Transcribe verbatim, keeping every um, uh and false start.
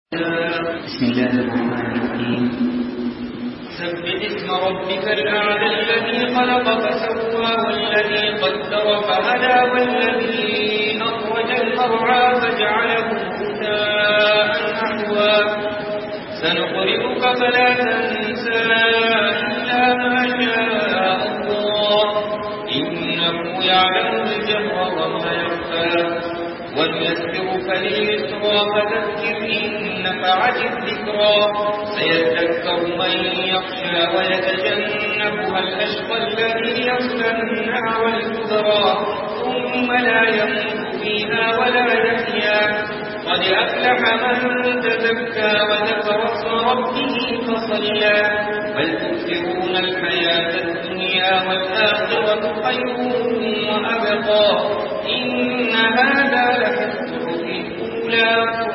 بسم الله الرحمن الرحيم. سبح اسم ربك الأعلى الذي خلق فسوى والذي قدر فهدى والذي أخرج المرعى فجعله غثاء أحوى سنقرئك فلا تنسى إلا ما شاء الله إنه يعلم الجهر وما يخفى ونيسرك لليسرى فذكر إن نفعت الذكرى سيذكر من يخشى ويتجنبها الأشقى الذي يصلى النار الكبرى ثم لا يموت فيها ولا يحيا قد أفلح من تزكى وذكر اسم ربه فصلى بل تؤثرون الحياة الدنيا والآخرة خير وأبقى إن هذا لفي الصحف الأولى